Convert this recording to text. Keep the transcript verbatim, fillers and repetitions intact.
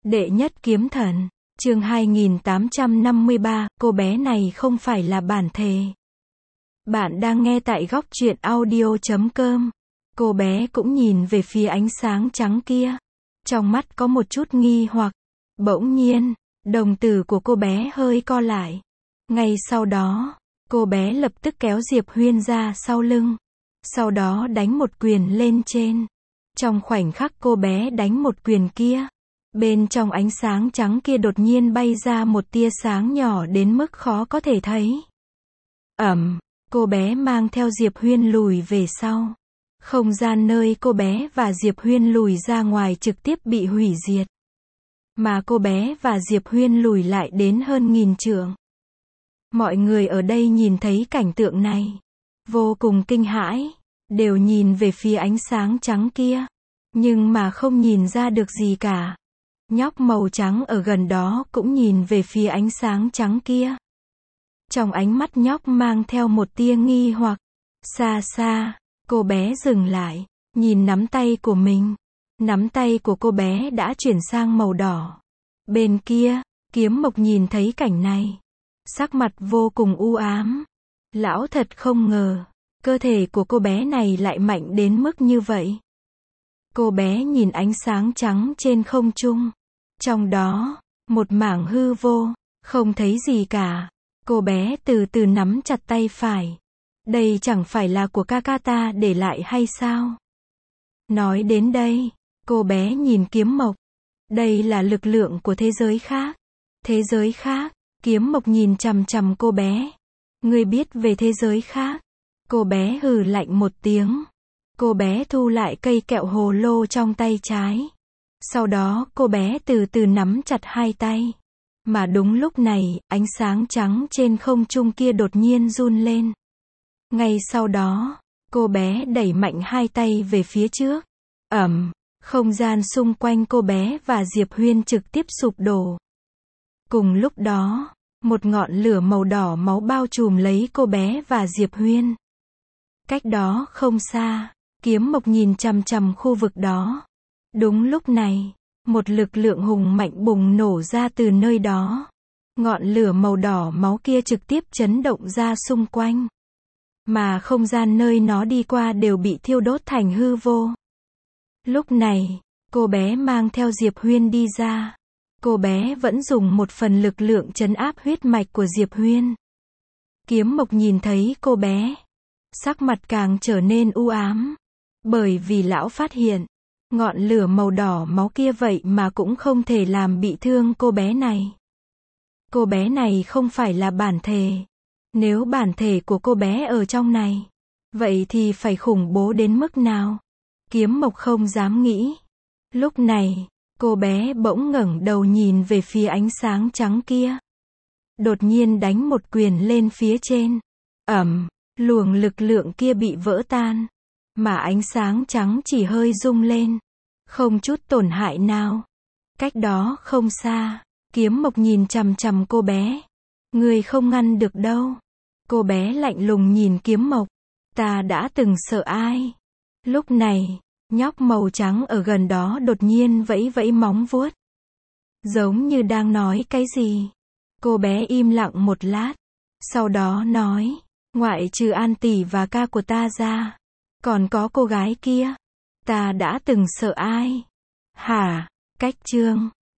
Đệ nhất kiếm thần, chương hai nghìn tám trăm năm mươi ba, cô bé này không phải là bản thể. Bạn đang nghe tại góc truyện audio chấm com. Cô bé cũng nhìn về phía ánh sáng trắng kia. Trong mắt có một chút nghi hoặc. Bỗng nhiên, đồng tử của cô bé hơi co lại. Ngay sau đó, cô bé lập tức kéo Diệp Huyên ra sau lưng. Sau đó đánh một quyền lên trên. Trong khoảnh khắc cô bé đánh một quyền kia, bên trong ánh sáng trắng kia đột nhiên bay ra một tia sáng nhỏ đến mức khó có thể thấy. Ầm, cô bé mang theo Diệp Huyên lùi về sau. Không gian nơi cô bé và Diệp Huyên lùi ra ngoài trực tiếp bị hủy diệt. Mà cô bé và Diệp Huyên lùi lại đến hơn nghìn trượng. Mọi người ở đây nhìn thấy cảnh tượng này, vô cùng kinh hãi, đều nhìn về phía ánh sáng trắng kia, nhưng mà không nhìn ra được gì cả. Nhóc màu trắng ở gần đó cũng nhìn về phía ánh sáng trắng kia. Trong ánh mắt nhóc mang theo một tia nghi hoặc. Xa xa, cô bé dừng lại, nhìn nắm tay của mình. Nắm tay của cô bé đã chuyển sang màu đỏ. Bên kia, Kiếm Mộc nhìn thấy cảnh này, sắc mặt vô cùng u ám. Lão thật không ngờ, cơ thể của cô bé này lại mạnh đến mức như vậy. Cô bé nhìn ánh sáng trắng trên không trung. Trong đó, một mảng hư vô, không thấy gì cả. Cô bé từ từ nắm chặt tay phải. Đây chẳng phải là của ca ca ta để lại hay sao? Nói đến đây, cô bé nhìn Kiếm Mộc. Đây là lực lượng của thế giới khác. Thế giới khác, Kiếm Mộc nhìn chằm chằm cô bé. Ngươi biết về thế giới khác? Cô bé hừ lạnh một tiếng. Cô bé thu lại cây kẹo hồ lô trong tay trái. Sau đó cô bé từ từ nắm chặt hai tay. Mà đúng lúc này, ánh sáng trắng trên không trung kia đột nhiên run lên. Ngay sau đó, cô bé đẩy mạnh hai tay về phía trước. Ầm, không gian xung quanh cô bé và Diệp Huyên trực tiếp sụp đổ. Cùng lúc đó, một ngọn lửa màu đỏ máu bao trùm lấy cô bé và Diệp Huyên. Cách đó không xa, Kiếm Mộc nhìn chằm chằm khu vực đó. Đúng lúc này, một lực lượng hùng mạnh bùng nổ ra từ nơi đó. Ngọn lửa màu đỏ máu kia trực tiếp chấn động ra xung quanh. Mà không gian nơi nó đi qua đều bị thiêu đốt thành hư vô. Lúc này, cô bé mang theo Diệp Huyên đi ra. Cô bé vẫn dùng một phần lực lượng trấn áp huyết mạch của Diệp Huyên. Kiếm Mộc nhìn thấy cô bé, sắc mặt càng trở nên u ám. Bởi vì lão phát hiện, ngọn lửa màu đỏ máu kia vậy mà cũng không thể làm bị thương cô bé này. Cô bé này không phải là bản thể. Nếu bản thể của cô bé ở trong này, vậy thì phải khủng bố đến mức nào? Kiếm Mộc không dám nghĩ. Lúc này, cô bé bỗng ngẩng đầu nhìn về phía ánh sáng trắng kia. Đột nhiên đánh một quyền lên phía trên. Ầm, luồng lực lượng kia bị vỡ tan. Mà ánh sáng trắng chỉ hơi rung lên. Không chút tổn hại nào. Cách đó không xa, Kiếm Mộc nhìn chằm chằm cô bé. Ngươi không ngăn được đâu. Cô bé lạnh lùng nhìn Kiếm Mộc. Ta đã từng sợ ai. Lúc này, nhóc màu trắng ở gần đó đột nhiên vẫy vẫy móng vuốt. Giống như đang nói cái gì. Cô bé im lặng một lát. Sau đó nói, ngoại trừ An tỷ và ca của ta ra, còn có cô gái kia. Ta đã từng sợ ai. Hả? Cách chương.